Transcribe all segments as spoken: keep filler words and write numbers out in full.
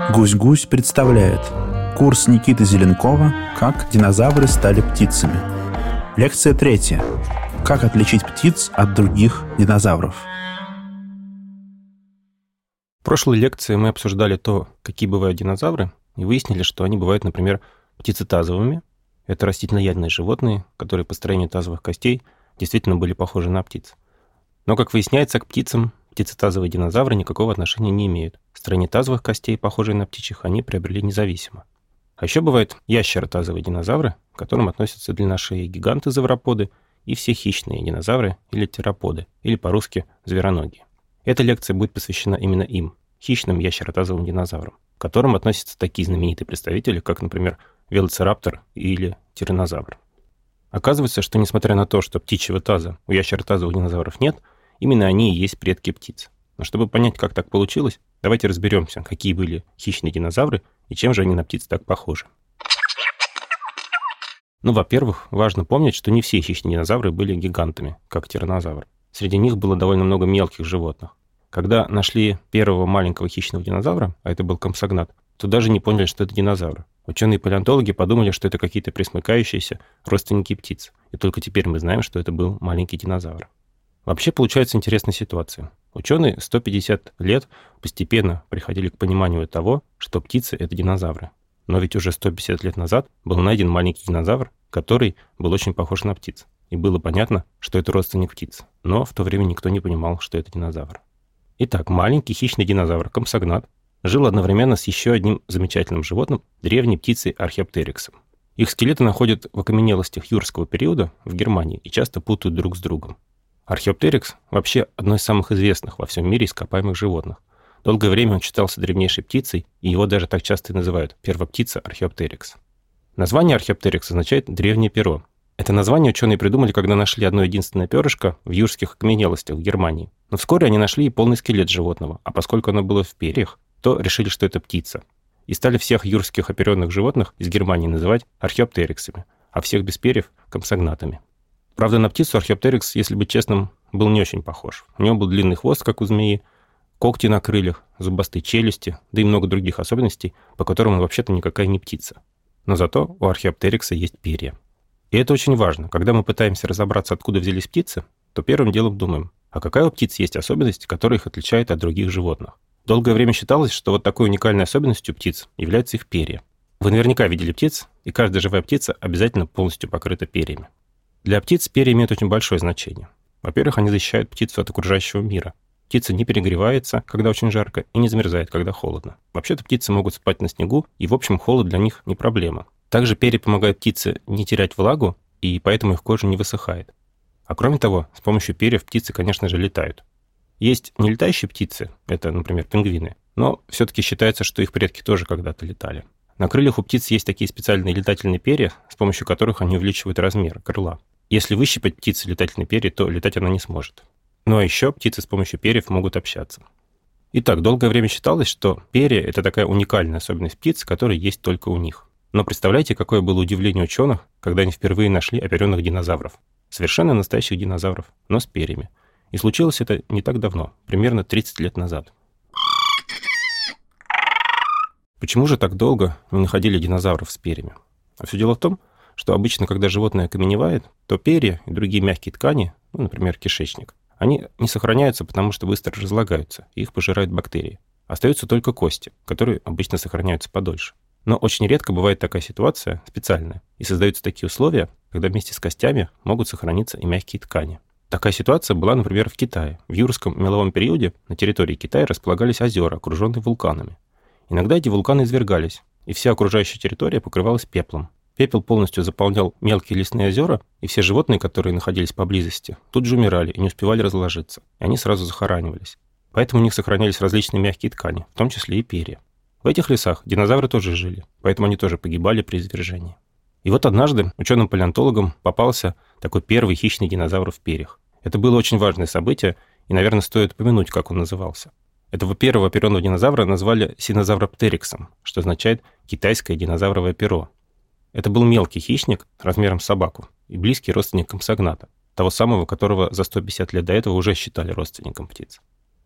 Гусь-гусь представляет курс Никиты Зеленкова «Как динозавры стали птицами». Лекция третья. Как отличить птиц от других динозавров. В прошлой лекции мы обсуждали то, какие бывают динозавры, и выяснили, что они бывают, например, птицетазовыми. Это растительноядные животные, которые по строению тазовых костей действительно были похожи на птиц. Но, как выясняется, к птицам птицетазовые динозавры никакого отношения не имеют. Строение тазовых костей, похожие на птичьих, они приобрели независимо. А еще бывают ящеротазовые динозавры, к которым относятся длинношеие гиганты-завроподы и все хищные динозавры или тероподы, или по-русски звероногие. Эта лекция будет посвящена именно им, хищным ящеротазовым динозаврам, к которым относятся такие знаменитые представители, как, например, велоцираптор или тираннозавр. Оказывается, что несмотря на то, что птичьего таза у ящеротазовых динозавров нет, именно они и есть предки птиц. Но чтобы понять, как так получилось, давайте разберемся, какие были хищные динозавры и чем же они на птиц так похожи. Ну, во-первых, важно помнить, что не все хищные динозавры были гигантами, как тираннозавр. Среди них было довольно много мелких животных. Когда нашли первого маленького хищного динозавра, а это был компсогнат, то даже не поняли, что это динозавр. Ученые-палеонтологи подумали, что это какие-то пресмыкающиеся родственники птиц. И только теперь мы знаем, что это был маленький динозавр. Вообще получается интересная ситуация. Ученые сто пятьдесят лет постепенно приходили к пониманию того, что птицы — это динозавры. Но ведь уже сто пятьдесят лет назад был найден маленький динозавр, который был очень похож на птиц. И было понятно, что это родственник птиц. Но в то время никто не понимал, что это динозавр. Итак, маленький хищный динозавр компсогнат жил одновременно с еще одним замечательным животным, древней птицей археоптериксом. Их скелеты находят в окаменелостях юрского периода в Германии и часто путают друг с другом. Археоптерикс вообще одно из самых известных во всем мире ископаемых животных. Долгое время он считался древнейшей птицей, и его даже так часто и называют первоптица археоптерикс. Название археоптерикс означает «древнее перо». Это название ученые придумали, когда нашли одно единственное перышко в юрских окаменелостях в Германии. Но вскоре они нашли и полный скелет животного, а поскольку оно было в перьях, то решили, что это птица. И стали всех юрских оперенных животных из Германии называть археоптериксами, а всех без перьев — компсогнатами. Правда, на птицу археоптерикс, если быть честным, был не очень похож. У него был длинный хвост, как у змеи, когти на крыльях, зубастые челюсти, да и много других особенностей, по которым он вообще-то никакая не птица. Но зато у археоптерикса есть перья. И это очень важно. Когда мы пытаемся разобраться, откуда взялись птицы, то первым делом думаем, а какая у птиц есть особенность, которая их отличает от других животных? Долгое время считалось, что вот такой уникальной особенностью птиц являются их перья. Вы наверняка видели птиц, и каждая живая птица обязательно полностью покрыта перьями. Для птиц перья имеют очень большое значение. Во-первых, они защищают птицу от окружающего мира. Птица не перегревается, когда очень жарко, и не замерзает, когда холодно. Вообще-то птицы могут спать на снегу, и, в общем, холод для них не проблема. Также перья помогают птице не терять влагу, и поэтому их кожа не высыхает. А кроме того, с помощью перьев птицы, конечно же, летают. Есть нелетающие птицы, это, например, пингвины, но все-таки считается, что их предки тоже когда-то летали. На крыльях у птиц есть такие специальные летательные перья, с помощью которых они увеличивают размер крыла. Если выщипать птице летательные перья, то летать она не сможет. Ну а еще птицы с помощью перьев могут общаться. Итак, долгое время считалось, что перья — это такая уникальная особенность птиц, которая есть только у них. Но представляете, какое было удивление ученых, когда они впервые нашли оперенных динозавров. Совершенно настоящих динозавров, но с перьями. И случилось это не так давно, примерно тридцать лет назад. Почему же так долго не находили динозавров с перьями? А все дело в том, что обычно, когда животное окаменевает, то перья и другие мягкие ткани, ну, например, кишечник, они не сохраняются, потому что быстро разлагаются, и их пожирают бактерии. Остаются только кости, которые обычно сохраняются подольше. Но очень редко бывает такая ситуация специальная, и создаются такие условия, когда вместе с костями могут сохраниться и мягкие ткани. Такая ситуация была, например, в Китае. В юрском меловом периоде на территории Китая располагались озера, окруженные вулканами. Иногда эти вулканы извергались, и вся окружающая территория покрывалась пеплом. Пепел полностью заполнял мелкие лесные озера, и все животные, которые находились поблизости, тут же умирали и не успевали разложиться, и они сразу захоранивались. Поэтому у них сохранялись различные мягкие ткани, в том числе и перья. В этих лесах динозавры тоже жили, поэтому они тоже погибали при извержении. И вот однажды ученым-палеонтологам попался такой первый хищный динозавр в перьях. Это было очень важное событие, и, наверное, стоит упомянуть, как он назывался. Этого первого оперенного динозавра назвали синозавроптериксом, что означает «китайское динозавровое перо». Это был мелкий хищник размером с собаку и близкий родственник компсогната, того самого, которого за сто пятьдесят лет до этого уже считали родственником птиц.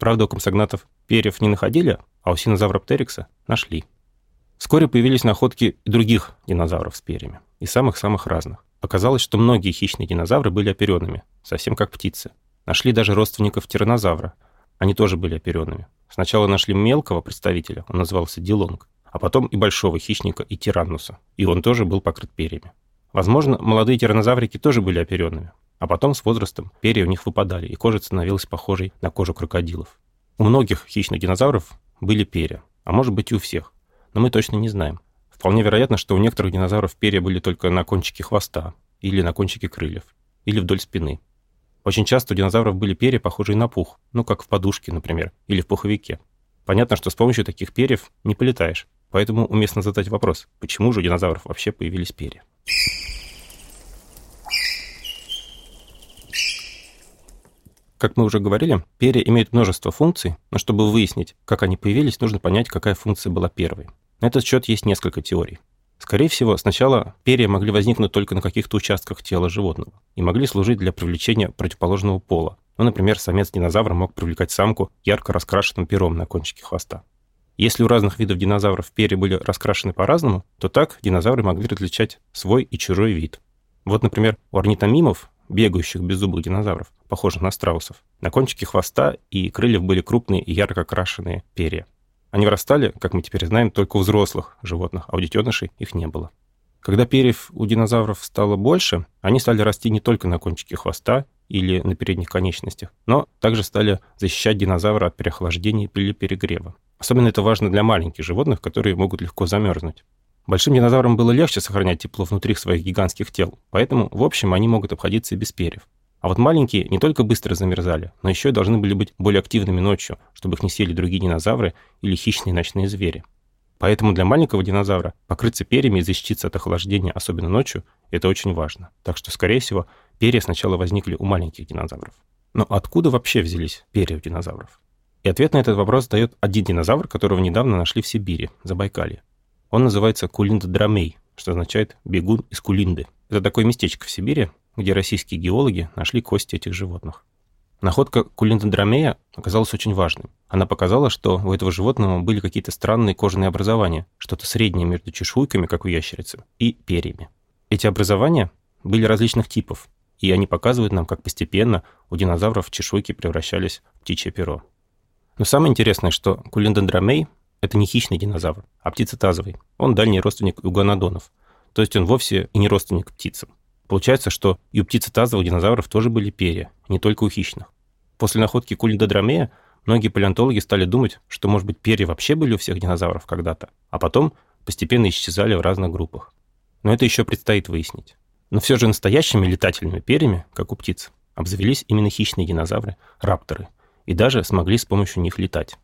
Правда, у компсогнатов перьев не находили, а у синозавроптерикса нашли. Вскоре появились находки и других динозавров с перьями, и самых-самых разных. Оказалось, что многие хищные динозавры были оперенными, совсем как птицы. Нашли даже родственников тираннозавра. Они тоже были оперенными. Сначала нашли мелкого представителя, он назывался дилонг, а потом и большого хищника, и тираннуса, и он тоже был покрыт перьями. Возможно, молодые тираннозаврики тоже были оперенными, а потом с возрастом перья у них выпадали, и кожа становилась похожей на кожу крокодилов. У многих хищных динозавров были перья, а может быть и у всех, но мы точно не знаем. Вполне вероятно, что у некоторых динозавров перья были только на кончике хвоста, или на кончике крыльев, или вдоль спины. Очень часто у динозавров были перья, похожие на пух, ну как в подушке, например, или в пуховике. Понятно, что с помощью таких перьев не полетаешь, поэтому уместно задать вопрос, почему же у динозавров вообще появились перья? Как мы уже говорили, перья имеют множество функций, но чтобы выяснить, как они появились, нужно понять, какая функция была первой. На этот счет есть несколько теорий. Скорее всего, сначала перья могли возникнуть только на каких-то участках тела животного и могли служить для привлечения противоположного пола. Ну, например, самец динозавра мог привлекать самку ярко раскрашенным пером на кончике хвоста. Если у разных видов динозавров перья были раскрашены по-разному, то так динозавры могли различать свой и чужой вид. Вот, например, у орнитомимов, бегающих беззубых динозавров, похожих на страусов, на кончике хвоста и крыльев были крупные и ярко окрашенные перья. Они вырастали, как мы теперь знаем, только у взрослых животных, а у детенышей их не было. Когда перьев у динозавров стало больше, они стали расти не только на кончике хвоста или на передних конечностях, но также стали защищать динозавра от переохлаждения или перегрева. Особенно это важно для маленьких животных, которые могут легко замерзнуть. Большим динозаврам было легче сохранять тепло внутри своих гигантских тел, поэтому, в общем, они могут обходиться и без перьев. А вот маленькие не только быстро замерзали, но еще и должны были быть более активными ночью, чтобы их не съели другие динозавры или хищные ночные звери. Поэтому для маленького динозавра покрыться перьями и защититься от охлаждения, особенно ночью, это очень важно. Так что, скорее всего, перья сначала возникли у маленьких динозавров. Но откуда вообще взялись перья у динозавров? И ответ на этот вопрос дает один динозавр, которого недавно нашли в Сибири, в Забайкалье. Он называется кулиндодромей, что означает «бегун из Кулинды». Это такое местечко в Сибири, где российские геологи нашли кости этих животных. Находка кулиндодромея оказалась очень важной. Она показала, что у этого животного были какие-то странные кожаные образования, что-то среднее между чешуйками, как у ящерицы, и перьями. Эти образования были различных типов, и они показывают нам, как постепенно у динозавров чешуйки превращались в птичье перо. Но самое интересное, что кулиндодромей — это не хищный динозавр, а птицетазовый. Он дальний родственник игуанодонов, то есть он вовсе и не родственник птицам. Получается, что и у птицетазовых динозавров тоже были перья, не только у хищных. После находки кулиндодромея многие палеонтологи стали думать, что, может быть, перья вообще были у всех динозавров когда-то, а потом постепенно исчезали в разных группах. Но это еще предстоит выяснить. Но все же настоящими летательными перьями, как у птиц, обзавелись именно хищные динозавры, рапторы, и даже смогли с помощью них летать.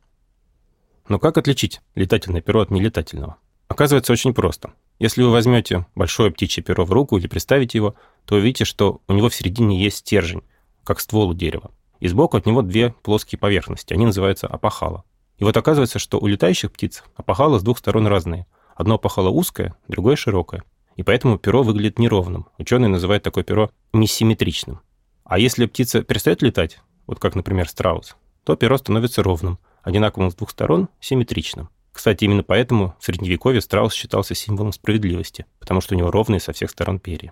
Но как отличить летательное перо от нелетательного? Оказывается, очень просто. Если вы возьмете большое птичье перо в руку или приставите его, то увидите, что у него в середине есть стержень, как ствол у дерева. И сбоку от него две плоские поверхности, они называются опахала. И вот оказывается, что у летающих птиц опахала с двух сторон разные. Одно опахало узкое, другое широкое. И поэтому перо выглядит неровным. Ученые называют такое перо несимметричным. А если птица перестает летать, вот как, например, страус, то перо становится ровным, одинаковым с двух сторон, симметричным. Кстати, именно поэтому в Средневековье страус считался символом справедливости, потому что у него ровные со всех сторон перья.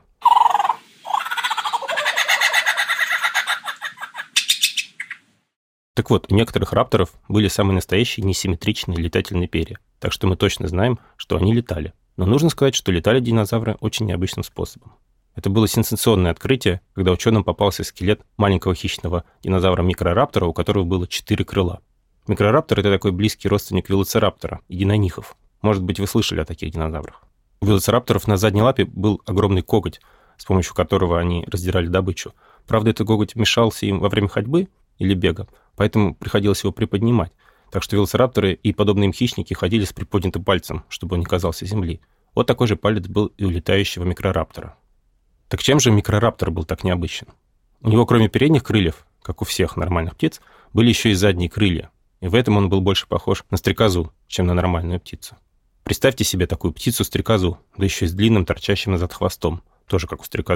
Так вот, у некоторых рапторов были самые настоящие несимметричные летательные перья, так что мы точно знаем, что они летали. Но нужно сказать, что летали динозавры очень необычным способом. Это было сенсационное открытие, когда ученым попался скелет маленького хищного динозавра-микрораптора, у которого было четыре крыла. Микрораптор — это такой близкий родственник велоцираптора и динонихов. Может быть, вы слышали о таких динозаврах. У велоцирапторов на задней лапе был огромный коготь, с помощью которого они раздирали добычу. Правда, этот коготь мешался им во время ходьбы или бега, поэтому приходилось его приподнимать. Так что велоцирапторы и подобные им хищники ходили с приподнятым пальцем, чтобы он не касался земли. Вот такой же палец был и у летающего микрораптора. Так чем же микрораптор был так необычен? У него, кроме передних крыльев, как у всех нормальных птиц, были еще и задние крылья. И в этом он был больше похож на стрекозу, чем на нормальную птицу. Представьте себе такую птицу-стрекозу, да еще и с длинным торчащим назад хвостом, тоже как у стрекозы.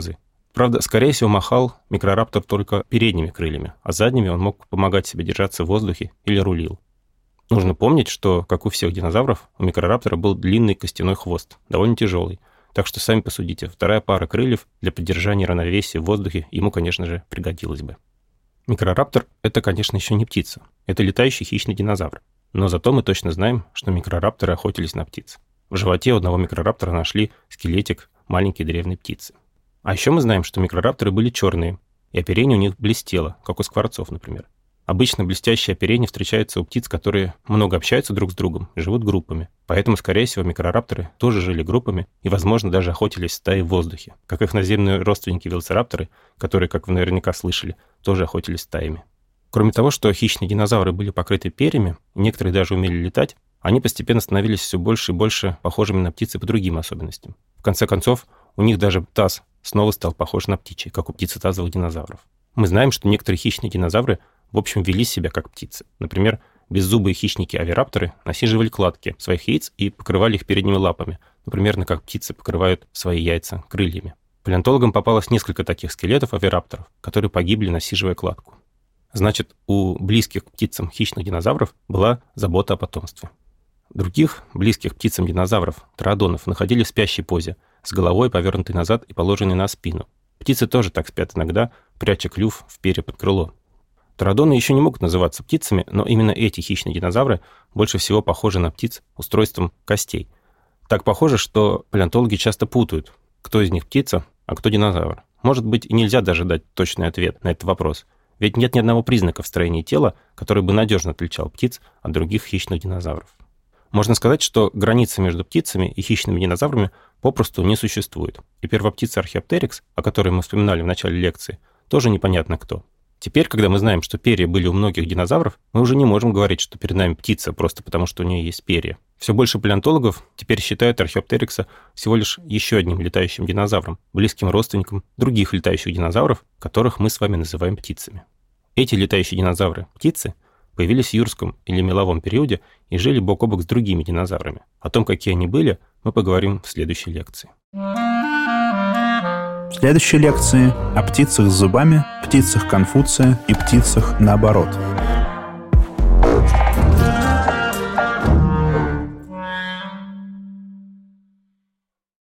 Правда, скорее всего, махал микрораптор только передними крыльями, а задними он мог помогать себе держаться в воздухе или рулил. Нужно помнить, что, как у всех динозавров, у микрораптора был длинный костяной хвост, довольно тяжелый. Так что сами посудите, вторая пара крыльев для поддержания равновесия в воздухе ему, конечно же, пригодилась бы. Микрораптор – это, конечно, еще не птица. Это летающий хищный динозавр. Но зато мы точно знаем, что микрорапторы охотились на птиц. В животе у одного микрораптора нашли скелетик маленькой древней птицы. А еще мы знаем, что микрорапторы были черные, и оперение у них блестело, как у скворцов, например. Обычно блестящее оперение встречается у птиц, которые много общаются друг с другом и живут группами. Поэтому, скорее всего, микрорапторы тоже жили группами и, возможно, даже охотились стаей в воздухе, как их наземные родственники велоцирапторы, которые, как вы наверняка слышали, тоже охотились стаями. Кроме того, что хищные динозавры были покрыты перьями, и некоторые даже умели летать, они постепенно становились все больше и больше похожими на птицы по другим особенностям. В конце концов, у них даже таз снова стал похож на птичий, как у птицетазовых динозавров. Мы знаем, что некоторые хищные динозавры в общем, вели себя как птицы. Например, беззубые хищники-авирапторы насиживали кладки своих яиц и покрывали их передними лапами, ну, примерно как птицы покрывают свои яйца крыльями. Палеонтологам попалось несколько таких скелетов авирапторов, которые погибли, насиживая кладку. Значит, у близких к птицам хищных динозавров была забота о потомстве. Других близких птицам динозавров, тороодонов, находили в спящей позе, с головой повернутой назад и положенной на спину. Птицы тоже так спят иногда, пряча клюв в перья под крыло. Тороодоны еще не могут называться птицами, но именно эти хищные динозавры больше всего похожи на птиц устройством костей. Так похоже, что палеонтологи часто путают, кто из них птица, а кто динозавр. Может быть, и нельзя даже дать точный ответ на этот вопрос, ведь нет ни одного признака в строении тела, который бы надежно отличал птиц от других хищных динозавров. Можно сказать, что граница между птицами и хищными динозаврами попросту не существует. И первоптица Археоптерикс, о которой мы вспоминали в начале лекции, тоже непонятно кто. Теперь, когда мы знаем, что перья были у многих динозавров, мы уже не можем говорить, что перед нами птица просто потому, что у нее есть перья. Все больше палеонтологов теперь считают Археоптерикса всего лишь еще одним летающим динозавром, близким родственником других летающих динозавров, которых мы с вами называем птицами. Эти летающие динозавры, птицы, появились в юрском или меловом периоде и жили бок о бок с другими динозаврами. О том, какие они были, мы поговорим в следующей лекции. В следующей лекции о птицах с зубами, птицах Конфуция и птицах наоборот.